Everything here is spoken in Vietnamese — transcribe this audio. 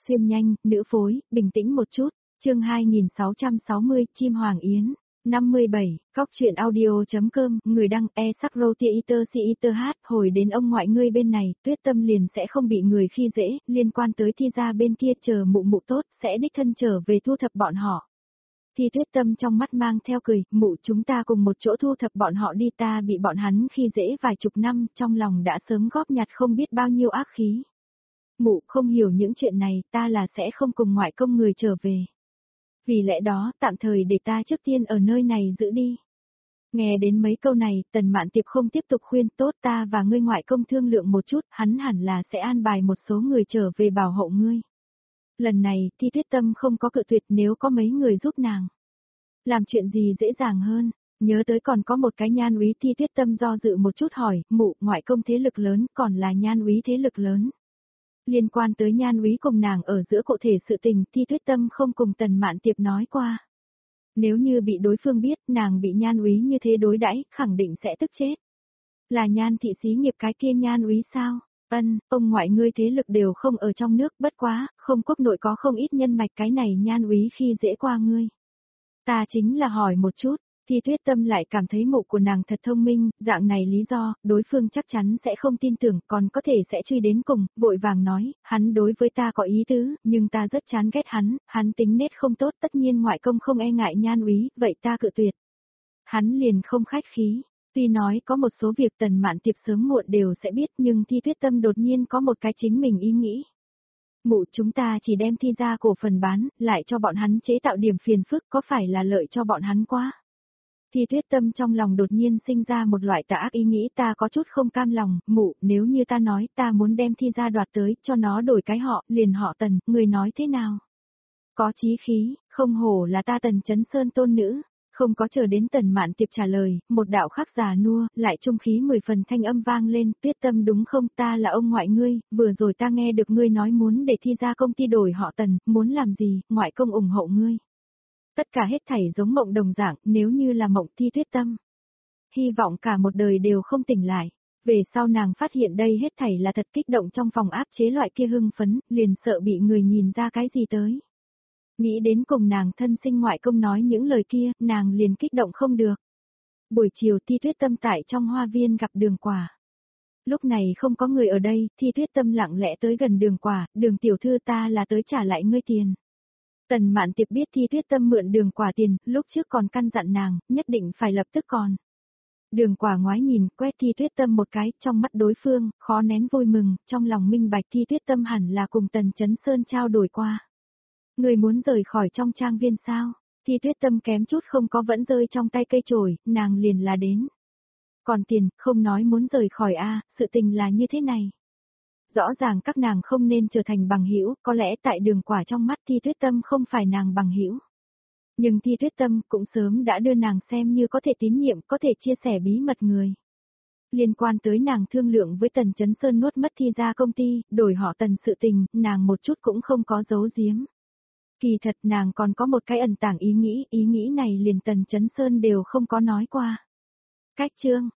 xuyên nhanh, nữ phối, bình tĩnh một chút. Chương 2660, chim hoàng yến. 57, Cóc truyện audio.com, người đăng e-sắc-rô-tia-iter-si-iter-hát, hồi đến ông ngoại ngươi bên này, Tuyết Tâm liền sẽ không bị người khi dễ, liên quan tới Thi gia bên kia chờ mụ mụ tốt, sẽ đích thân trở về thu thập bọn họ. Thi Tuyết Tâm trong mắt mang theo cười, mụ chúng ta cùng một chỗ thu thập bọn họ đi, ta bị bọn hắn khi dễ vài chục năm, trong lòng đã sớm góp nhặt không biết bao nhiêu ác khí. Mụ không hiểu những chuyện này, ta là sẽ không cùng ngoại công người trở về. Vì lẽ đó, tạm thời để ta trước tiên ở nơi này giữ đi. Nghe đến mấy câu này, Tần Mạn Tiệp không tiếp tục khuyên, tốt ta và ngươi ngoại công thương lượng một chút, hắn hẳn là sẽ an bài một số người trở về bảo hộ ngươi. Lần này, Thi Tuyết Tâm không có cự tuyệt, nếu có mấy người giúp nàng. Làm chuyện gì dễ dàng hơn, nhớ tới còn có một cái nhan úy. Thi Tuyết Tâm do dự một chút hỏi, mụ, ngoại công thế lực lớn, còn là nhan úy thế lực lớn. Liên quan tới nhan úy cùng nàng ở giữa cụ thể sự tình, Thi Tuyết Tâm không cùng Tần Mạn Tiệp nói qua. Nếu như bị đối phương biết nàng bị nhan úy như thế đối đãi, khẳng định sẽ tức chết. Là nhan thị xí nghiệp cái kia nhan úy sao? Ông ngoại ngươi thế lực đều không ở trong nước, bất quá, không quốc nội có không ít nhân mạch, cái này nhan úy khi dễ qua ngươi. Ta chính là hỏi một chút. Thi Tuyết Tâm lại cảm thấy mụ của nàng thật thông minh, dạng này lý do, đối phương chắc chắn sẽ không tin tưởng, còn có thể sẽ truy đến cùng, vội vàng nói, hắn đối với ta có ý tứ, nhưng ta rất chán ghét hắn tính nết không tốt, tất nhiên ngoại công không e ngại nhan úy, vậy ta cự tuyệt. Hắn liền không khách khí, tuy nói có một số việc Tần Mạn Tiệp sớm muộn đều sẽ biết, nhưng Thi Tuyết Tâm đột nhiên có một cái chính mình ý nghĩ. Mụ chúng ta chỉ đem Thi gia cổ phần bán, lại cho bọn hắn chế tạo điểm phiền phức, có phải là lợi cho bọn hắn quá? Thi Tuyết Tâm trong lòng đột nhiên sinh ra một loại tà ác ý nghĩ, ta có chút không cam lòng, mụ, nếu như ta nói ta muốn đem Thi gia đoạt tới, cho nó đổi cái họ, liền họ Tần, người nói thế nào? Có chí khí, không hổ là ta Tần Chấn Sơn tôn nữ. Không có chờ đến Tần Mạn Tiệp trả lời, một đạo khắc già nua, lại trung khí 10 phần thanh âm vang lên, Tuyết Tâm đúng không, ta là ông ngoại ngươi, vừa rồi ta nghe được ngươi nói muốn để Thi gia công ty đổi họ Tần, muốn làm gì, ngoại công ủng hộ ngươi. Tất cả hết thảy giống mộng đồng dạng, nếu như là mộng. Thi Tuyết Tâm hy vọng cả một đời đều không tỉnh lại. Về sau nàng phát hiện đây hết thảy là thật, kích động trong phòng áp chế loại kia hưng phấn, liền sợ bị người nhìn ra cái gì tới. Nghĩ đến cùng nàng thân sinh ngoại công nói những lời kia, nàng liền kích động không được. Buổi chiều Thi Tuyết Tâm tại trong hoa viên gặp Đường Quả. Lúc này không có người ở đây, Thi Tuyết Tâm lặng lẽ tới gần Đường Quả, Đường tiểu thư, ta là tới trả lại ngươi tiền. Tần Mạn Tiệp biết Thi Tuyết Tâm mượn Đường Quả tiền, lúc trước còn căn dặn nàng, nhất định phải lập tức còn. Đường Quả ngoái nhìn, quét Thi Tuyết Tâm một cái, trong mắt đối phương, khó nén vui mừng, trong lòng minh bạch Thi Tuyết Tâm hẳn là cùng Tần Chấn Sơn trao đổi qua. Người muốn rời khỏi trong trang viên sao? Thi Tuyết Tâm kém chút không có vẫn rơi trong tay cây chổi, nàng liền là đến. Còn tiền, không nói muốn rời khỏi sự tình là như thế này. Rõ ràng các nàng không nên trở thành bằng hữu, có lẽ tại Đường Quả trong mắt Thi Tuyết Tâm không phải nàng bằng hữu. Nhưng Thi Tuyết Tâm cũng sớm đã đưa nàng xem như có thể tín nhiệm, có thể chia sẻ bí mật người. Liên quan tới nàng thương lượng với Tần Chấn Sơn nuốt mất Thi gia công ty, đổi họ Tần sự tình, nàng một chút cũng không có giấu giếm. Kỳ thật nàng còn có một cái ẩn tàng ý nghĩ này liền Tần Chấn Sơn đều không có nói qua. Cách chương